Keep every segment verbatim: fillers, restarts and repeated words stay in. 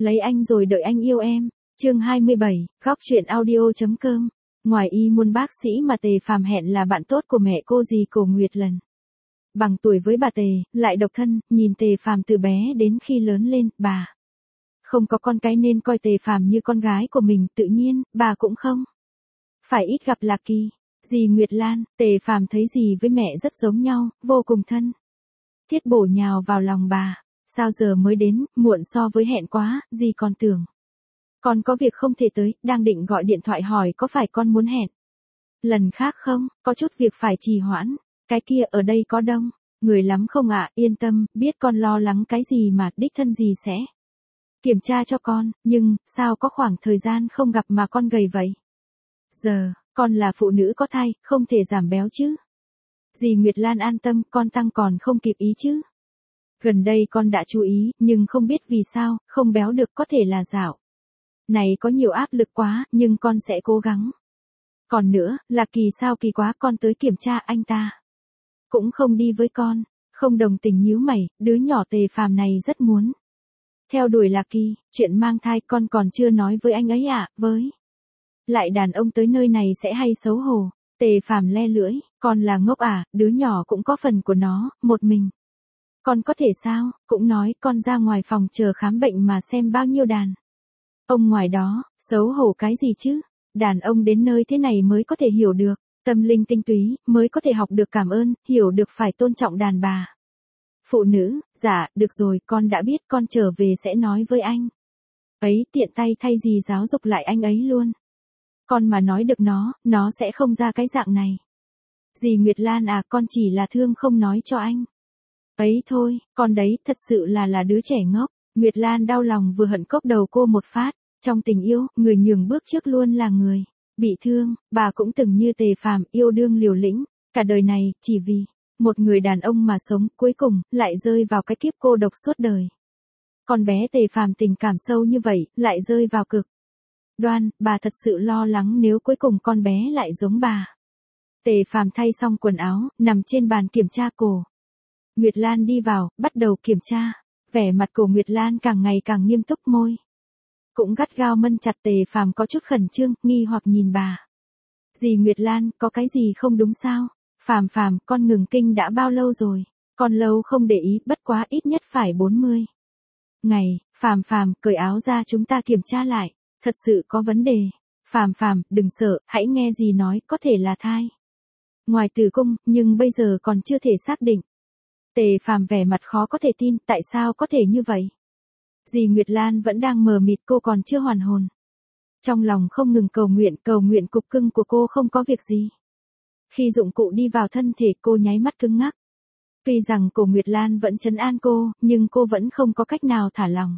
Lấy anh rồi đợi anh yêu em. Chương hai mươi bảy, góc truyện audio.com. Ngoài y muốn bác sĩ mà Tề Phàm hẹn là bạn tốt của mẹ cô dì Cổ Nguyệt Lần. Bằng tuổi với bà Tề, lại độc thân, nhìn Tề Phàm từ bé đến khi lớn lên, bà không có con cái nên coi Tề Phàm như con gái của mình, tự nhiên, bà cũng không phải ít gặp Lạc Kỳ. Dì Nguyệt Lan, Tề Phàm thấy dì với mẹ rất giống nhau, vô cùng thân thiết, bổ nhào vào lòng bà. Sao giờ mới đến, muộn so với hẹn quá, dì còn tưởng con có việc không thể tới, đang định gọi điện thoại hỏi có phải con muốn hẹn lần khác không, có chút việc phải trì hoãn. Cái kia ở đây có đông người lắm không ạ? Yên tâm, biết con lo lắng cái gì mà, đích thân dì sẽ kiểm tra cho con, nhưng, sao có khoảng thời gian không gặp mà con gầy vậy? Giờ, con là phụ nữ có thai, không thể giảm béo chứ? Dì Nguyệt Lan an tâm, con tăng còn không kịp ý chứ? Gần đây con đã chú ý, nhưng không biết vì sao, không béo được, có thể là dạo này có nhiều áp lực quá, nhưng con sẽ cố gắng. Còn nữa, Lạc Kỳ sao kỳ quá, con tới kiểm tra anh ta cũng không đi với con. Không đồng tình nhíu mày, đứa nhỏ Tề Phàm này rất muốn theo đuổi Lạc Kỳ, chuyện mang thai con còn chưa nói với anh ấy à? Với lại đàn ông tới nơi này sẽ hay xấu hổ. Tề Phàm le lưỡi, con là ngốc à, đứa nhỏ cũng có phần của nó, một mình con có thể sao? Cũng nói con ra ngoài phòng chờ khám bệnh mà xem bao nhiêu đàn ông ngoài đó, xấu hổ cái gì chứ? Đàn ông đến nơi thế này mới có thể hiểu được tâm linh tinh túy, mới có thể học được cảm ơn, hiểu được phải tôn trọng đàn bà phụ nữ. Dạ, được rồi, con đã biết, con trở về sẽ nói với anh ấy, tiện tay thay dì giáo dục lại anh ấy luôn. Con mà nói được nó, nó sẽ không ra cái dạng này. Dì Nguyệt Lan à, con chỉ là thương không nói cho anh ấy thôi, con đấy thật sự là là đứa trẻ ngốc. Nguyệt Lan đau lòng vừa hận cốc đầu cô một phát. Trong tình yêu, người nhường bước trước luôn là người bị thương. Bà cũng từng như Tề Phàm, yêu đương liều lĩnh cả đời này, chỉ vì một người đàn ông mà sống, cuối cùng lại rơi vào cái kiếp cô độc suốt đời. Con bé Tề Phàm tình cảm sâu như vậy, lại rơi vào cực đoan. Bà thật sự lo lắng nếu cuối cùng con bé lại giống bà. Tề Phàm thay xong quần áo, nằm trên bàn kiểm tra. Cổ Nguyệt Lan đi vào, bắt đầu kiểm tra. Vẻ mặt Cổ Nguyệt Lan càng ngày càng nghiêm túc, môi cũng gắt gao mân chặt. Tề Phàm có chút khẩn trương, nghi hoặc nhìn bà. Dì Nguyệt Lan, có cái gì không đúng sao? Phàm Phàm, con ngừng kinh đã bao lâu rồi? Con lâu không để ý, bất quá ít nhất phải bốn mươi ngày. Phàm Phàm, cởi áo ra chúng ta kiểm tra lại. Thật sự có vấn đề. Phàm Phàm, đừng sợ, hãy nghe dì nói, có thể là thai ngoài tử cung, nhưng bây giờ còn chưa thể xác định. Tề Phàm vẻ mặt khó có thể tin, tại sao có thể như vậy? Dì Nguyệt Lan vẫn đang mờ mịt, cô còn chưa hoàn hồn. Trong lòng không ngừng cầu nguyện, cầu nguyện cục cưng của cô không có việc gì. Khi dụng cụ đi vào thân thể, cô nháy mắt cứng ngắc. Tuy rằng Cổ Nguyệt Lan vẫn trấn an cô, nhưng cô vẫn không có cách nào thả lòng.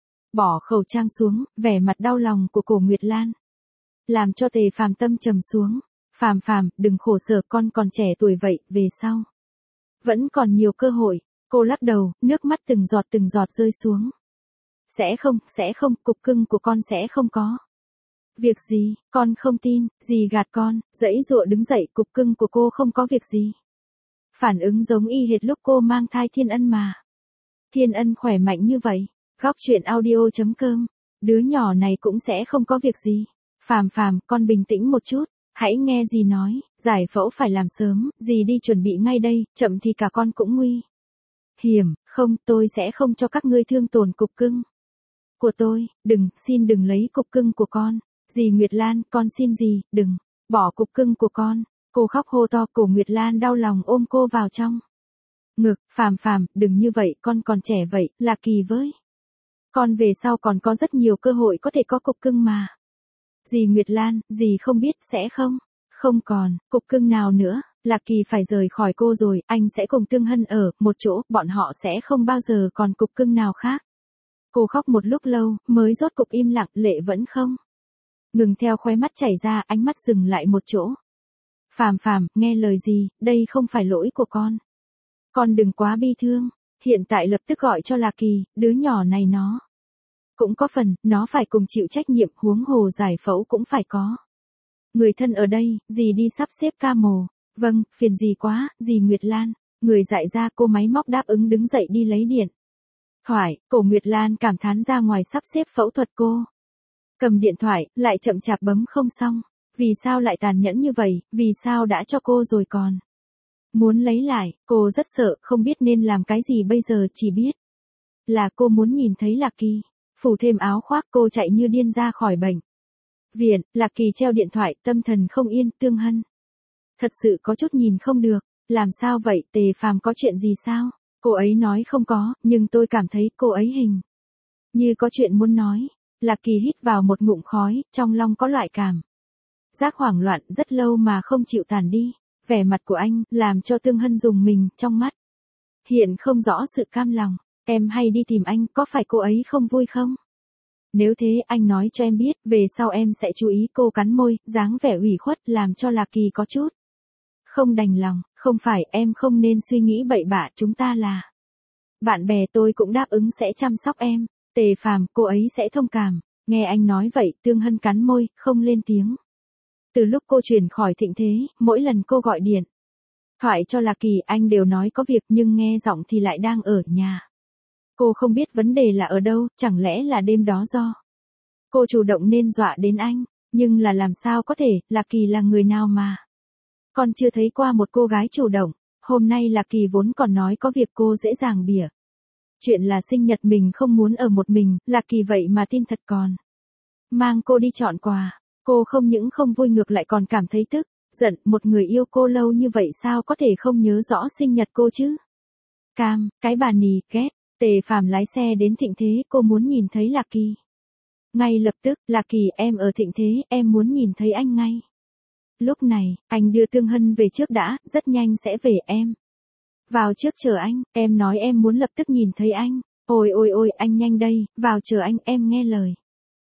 Bỏ khẩu trang xuống, vẻ mặt đau lòng của Cổ Nguyệt Lan làm cho Tề Phàm tâm trầm xuống. Phàm Phàm, đừng khổ sở, con còn trẻ tuổi vậy, về sau vẫn còn nhiều cơ hội. Cô lắc đầu, nước mắt từng giọt từng giọt rơi xuống. Sẽ không, sẽ không, cục cưng của con sẽ không có việc gì, con không tin, dì gạt con. Dãy dụa đứng dậy, cục cưng của cô không có việc gì. Phản ứng giống y hệt lúc cô mang thai Thiên Ân mà. Thiên Ân khỏe mạnh như vậy. Góc truyện audio.com. Đứa nhỏ này cũng sẽ không có việc gì. Phàm Phàm, con bình tĩnh một chút. Hãy nghe dì nói, giải phẫu phải làm sớm, dì đi chuẩn bị ngay đây, chậm thì cả con cũng nguy hiểm. Không, tôi sẽ không cho các ngươi thương tổn cục cưng của tôi. Đừng, xin đừng lấy cục cưng của con. Dì Nguyệt Lan, con xin dì, đừng bỏ cục cưng của con. Cô khóc hô to. Cổ Nguyệt Lan đau lòng ôm cô vào trong ngực. Phàm Phàm, đừng như vậy, con còn trẻ vậy, Lạc Kỳ với con về sau còn có rất nhiều cơ hội có thể có cục cưng mà. Dì Nguyệt Lan, dì không biết, sẽ không, không còn cục cưng nào nữa. Lạc Kỳ phải rời khỏi cô rồi, anh sẽ cùng Tương Hân ở một chỗ, bọn họ sẽ không bao giờ còn cục cưng nào khác. Cô khóc một lúc lâu, mới rốt cục im lặng, lệ vẫn không ngừng theo khóe mắt chảy ra, ánh mắt dừng lại một chỗ. Phàm Phàm, nghe lời gì, đây không phải lỗi của con. Con đừng quá bi thương, hiện tại lập tức gọi cho Lạc Kỳ, đứa nhỏ này nó cũng có phần, nó phải cùng chịu trách nhiệm, huống hồ giải phẫu cũng phải có người thân ở đây. Dì đi sắp xếp ca mổ. Vâng, phiền dì quá. Dì Nguyệt Lan, người dại ra. Cô máy móc đáp ứng đứng dậy đi lấy điện Thoại, Cổ Nguyệt Lan cảm thán ra ngoài sắp xếp phẫu thuật cô. Cầm điện thoại, lại chậm chạp bấm không xong. Vì sao lại tàn nhẫn như vậy, vì sao đã cho cô rồi còn. Muốn lấy lại, cô rất sợ, không biết nên làm cái gì bây giờ, chỉ biết là cô muốn nhìn thấy Lạc Kỳ. Phủ thêm áo khoác, cô chạy như điên ra khỏi bệnh viện. Lạc Kỳ treo điện thoại, tâm thần không yên. Tương Hân thật sự có chút nhìn không được. Làm sao vậy, Tề Phàm có chuyện gì sao? Cô ấy nói không có, nhưng tôi cảm thấy cô ấy hình như có chuyện muốn nói. Lạc Kỳ hít vào một ngụm khói, trong lòng có loại cảm giác hoảng loạn, rất lâu mà không chịu tàn đi. Vẻ mặt của anh, làm cho Tương Hân rùng mình, trong mắt hiện không rõ sự cam lòng. Em hay đi tìm anh, có phải cô ấy không vui không? Nếu thế, anh nói cho em biết, về sau em sẽ chú ý. Cô cắn môi, dáng vẻ ủy khuất, làm cho Lạc Kỳ có chút không đành lòng. Không phải, em không nên suy nghĩ bậy bạ, chúng ta là bạn bè, tôi cũng đáp ứng sẽ chăm sóc em. Tề Phàm, cô ấy sẽ thông cảm. Nghe anh nói vậy, Tương Hân cắn môi, không lên tiếng. Từ lúc cô chuyển khỏi Thịnh Thế, mỗi lần cô gọi điện thoại cho Lạc Kỳ, anh đều nói có việc, nhưng nghe giọng thì lại đang ở nhà. Cô không biết vấn đề là ở đâu, chẳng lẽ là đêm đó do cô chủ động nên dọa đến anh. Nhưng là làm sao có thể, Lạc Kỳ là người nào mà còn chưa thấy qua một cô gái chủ động. Hôm nay Lạc Kỳ vốn còn nói có việc, cô dễ dàng bịa chuyện là sinh nhật mình không muốn ở một mình. Lạc Kỳ vậy mà tin thật, còn mang cô đi chọn quà. Cô không những không vui, ngược lại còn cảm thấy tức giận. Một người yêu cô lâu như vậy sao có thể không nhớ rõ sinh nhật cô chứ? Cam, cái bà nì, ghét. Tề Phàm lái xe đến Thịnh Thế, cô muốn nhìn thấy Lạc Kỳ. Ngay lập tức, Lạc Kỳ, em ở Thịnh Thế, em muốn nhìn thấy anh ngay. Lúc này, anh đưa Tương Hân về trước đã, rất nhanh sẽ về, em vào trước chờ anh. Em nói em muốn lập tức nhìn thấy anh. Ôi ôi ôi, anh nhanh đây, vào chờ anh, em nghe lời.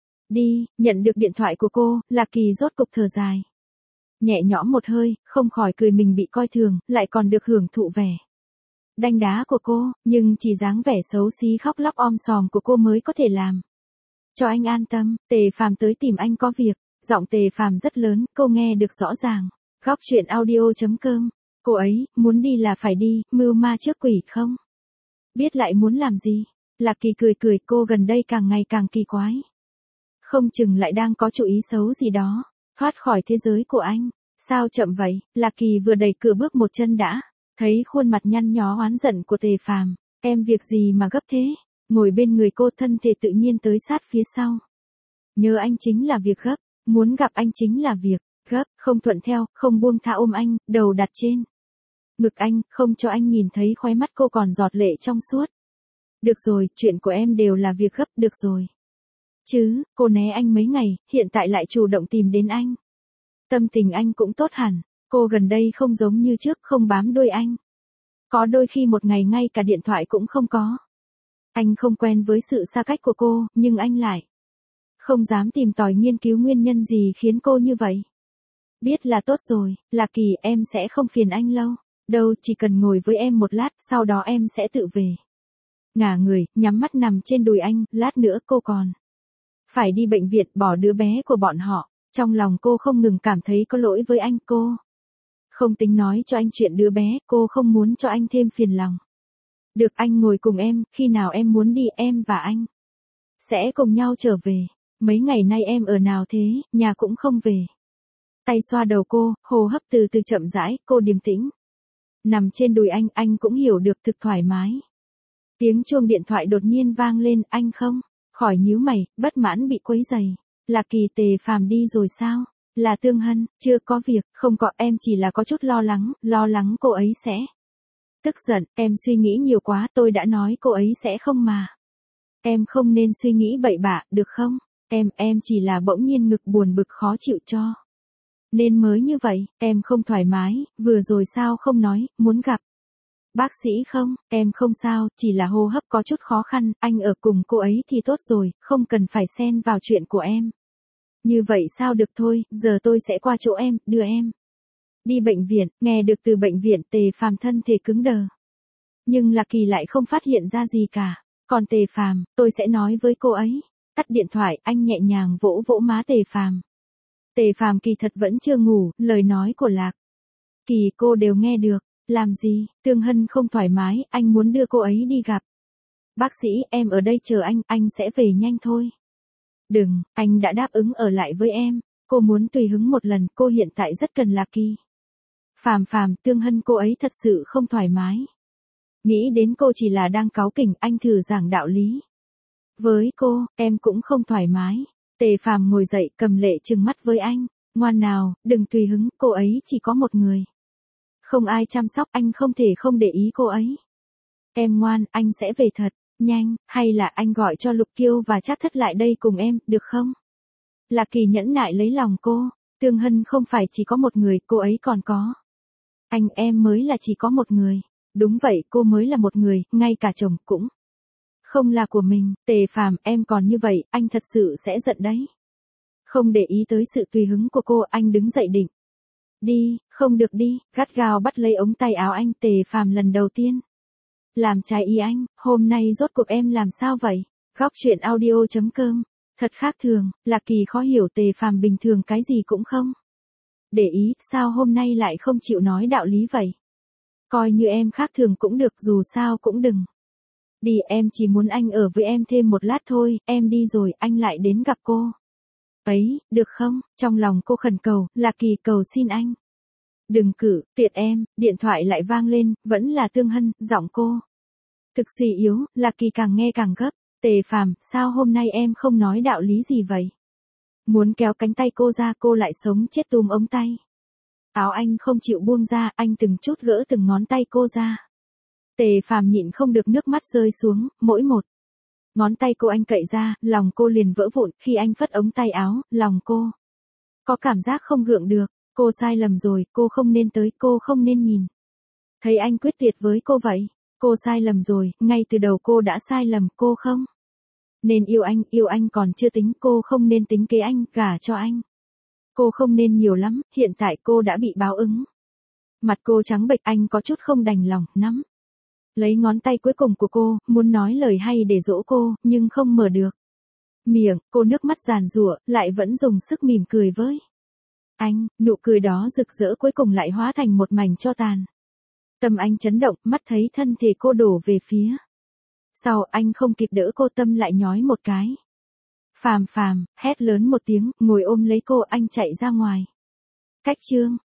Đi. Nhận được điện thoại của cô, Lạc Kỳ rốt cục thở dài. Nhẹ nhõm một hơi, không khỏi cười mình bị coi thường, lại còn được hưởng thụ vẻ đanh đá của cô, nhưng chỉ dáng vẻ xấu xí khóc lóc om sòm của cô mới có thể làm cho anh an tâm. Tề Phàm tới tìm anh có việc. Giọng Tề Phàm rất lớn, cô nghe được rõ ràng. Góc truyện audio chấm com. Cô ấy, muốn đi là phải đi, mưu ma trước quỷ không biết lại muốn làm gì. Lạc Kỳ cười cười, cô gần đây càng ngày càng kỳ quái. Không chừng lại đang có chủ ý xấu gì đó, thoát khỏi thế giới của anh. Sao chậm vậy? Lạc Kỳ vừa đẩy cửa bước một chân đã thấy khuôn mặt nhăn nhó oán giận của Tề Phàm. Em việc gì mà gấp thế? Ngồi bên người cô, thân thể tự nhiên tới sát phía sau. Nhớ anh chính là việc gấp, muốn gặp anh chính là việc gấp, không thuận theo, không buông tha ôm anh, đầu đặt trên ngực anh, không cho anh nhìn thấy khóe mắt cô còn giọt lệ trong suốt. Được rồi, chuyện của em đều là việc gấp, được rồi. Chứ, cô né anh mấy ngày, hiện tại lại chủ động tìm đến anh. Tâm tình anh cũng tốt hẳn, cô gần đây không giống như trước, không bám đuôi anh. Có đôi khi một ngày ngay cả điện thoại cũng không có. Anh không quen với sự xa cách của cô, nhưng anh lại không dám tìm tòi nghiên cứu nguyên nhân gì khiến cô như vậy. Biết là tốt rồi, Lạc Kỳ, em sẽ không phiền anh lâu. Đâu, chỉ cần ngồi với em một lát, sau đó em sẽ tự về. Ngả người, nhắm mắt nằm trên đùi anh, lát nữa cô còn phải đi bệnh viện, bỏ đứa bé của bọn họ. Trong lòng cô không ngừng cảm thấy có lỗi với anh. Cô không tính nói cho anh chuyện đứa bé, cô không muốn cho anh thêm phiền lòng. Được, anh ngồi cùng em, khi nào em muốn đi, em và anh sẽ cùng nhau trở về. Mấy ngày nay em ở nào thế, nhà cũng không về. Tay xoa đầu cô, hô hấp từ từ chậm rãi, cô điềm tĩnh nằm trên đùi anh, anh cũng hiểu được, thực thoải mái. Tiếng chuông điện thoại đột nhiên vang lên, anh không khỏi nhíu mày, bất mãn bị quấy rầy. Lạc Kỳ, Tề Phàm đi rồi sao? Là Tương Hân, chưa có việc, không có, em chỉ là có chút lo lắng, lo lắng cô ấy sẽ tức giận. Em suy nghĩ nhiều quá, tôi đã nói cô ấy sẽ không mà. Em không nên suy nghĩ bậy bạ, được không? Em, em chỉ là bỗng nhiên ngực buồn bực khó chịu cho nên mới như vậy. Em không thoải mái, vừa rồi sao không nói, muốn gặp bác sĩ không? Em không sao, chỉ là hô hấp có chút khó khăn, anh ở cùng cô ấy thì tốt rồi, không cần phải xen vào chuyện của em. Như vậy sao được, thôi, giờ tôi sẽ qua chỗ em, đưa em đi bệnh viện. Nghe được từ bệnh viện, Tề Phàm thân thể cứng đờ. Nhưng Lạc Kỳ lại không phát hiện ra gì cả. Còn Tề Phàm, tôi sẽ nói với cô ấy. Tắt điện thoại, anh nhẹ nhàng vỗ vỗ má Tề Phàm. Tề Phàm kỳ thật vẫn chưa ngủ, lời nói của Lạc Kỳ cô đều nghe được. Làm gì? Tương Hân không thoải mái, anh muốn đưa cô ấy đi gặp Bác sĩ, em ở đây chờ anh, anh sẽ về nhanh thôi. Đừng, anh đã đáp ứng ở lại với em. Cô muốn tùy hứng một lần, cô hiện tại rất cần Lạc Kỳ. Phàm phàm, Tương Hân cô ấy thật sự không thoải mái. Nghĩ đến cô chỉ là đang cáu kỉnh, anh thử giảng đạo lý. Với cô, em cũng không thoải mái. Tề Phàm ngồi dậy, cầm lệ trừng mắt với anh. Ngoan nào, đừng tùy hứng, cô ấy chỉ có một người. Không ai chăm sóc, anh không thể không để ý cô ấy. Em ngoan, anh sẽ về thật, nhanh, hay là anh gọi cho Lục Kiêu và Trác Thất lại đây cùng em, được không? Lạc Kỳ nhẫn nại lấy lòng cô. Tương Hân không phải chỉ có một người, cô ấy còn có. Anh em mới là chỉ có một người. Đúng vậy, cô mới là một người, ngay cả chồng cũng không là của mình. Tề Phàm, em còn như vậy, anh thật sự sẽ giận đấy. Không để ý tới sự tùy hứng của cô, anh đứng dậy định. Đi, không được đi, gắt gao bắt lấy ống tay áo anh. Tề Phàm lần đầu tiên làm trái ý anh, hôm nay rốt cuộc em làm sao vậy? Góc truyện audio chấm com. Thật khác thường, Lạc Kỳ khó hiểu Tề Phàm bình thường cái gì cũng không để ý, sao hôm nay lại không chịu nói đạo lý vậy? Coi như em khác thường cũng được, dù sao cũng đừng. Đi, em chỉ muốn anh ở với em thêm một lát thôi, em đi rồi, anh lại đến gặp cô. Ấy, được không? Trong lòng cô khẩn cầu, Lạc Kỳ cầu xin anh. Đừng cử, tiện em, điện thoại lại vang lên, vẫn là Tương Hân, giọng cô thực suy yếu, Lạc Kỳ càng nghe càng gấp. Tề Phàm, sao hôm nay em không nói đạo lý gì vậy? Muốn kéo cánh tay cô ra, cô lại sống chết túm ống tay áo anh không chịu buông ra, anh từng chút gỡ từng ngón tay cô ra. Tề Phàm nhịn không được nước mắt rơi xuống, mỗi một ngón tay cô anh cậy ra, lòng cô liền vỡ vụn, khi anh phất ống tay áo, lòng cô có cảm giác không gượng được, cô sai lầm rồi, cô không nên tới, cô không nên nhìn thấy anh quyết liệt với cô vậy. Cô sai lầm rồi, ngay từ đầu cô đã sai lầm, cô không nên yêu anh, yêu anh còn chưa tính, cô không nên tính kế anh, gả cho anh. Cô không nên nhiều lắm, hiện tại cô đã bị báo ứng. Mặt cô trắng bệch, anh có chút không đành lòng, nắm lấy ngón tay cuối cùng của cô, muốn nói lời hay để dỗ cô, nhưng không mở được miệng, cô nước mắt giàn giụa, lại vẫn dùng sức mỉm cười với anh, nụ cười đó rực rỡ cuối cùng lại hóa thành một mảnh tro tàn. Tâm anh chấn động, mắt thấy thân thể cô đổ về phía sau, anh không kịp đỡ cô, tâm lại nhói một cái. Phàm phàm, hét lớn một tiếng, ngồi ôm lấy cô, anh chạy ra ngoài. Cách chương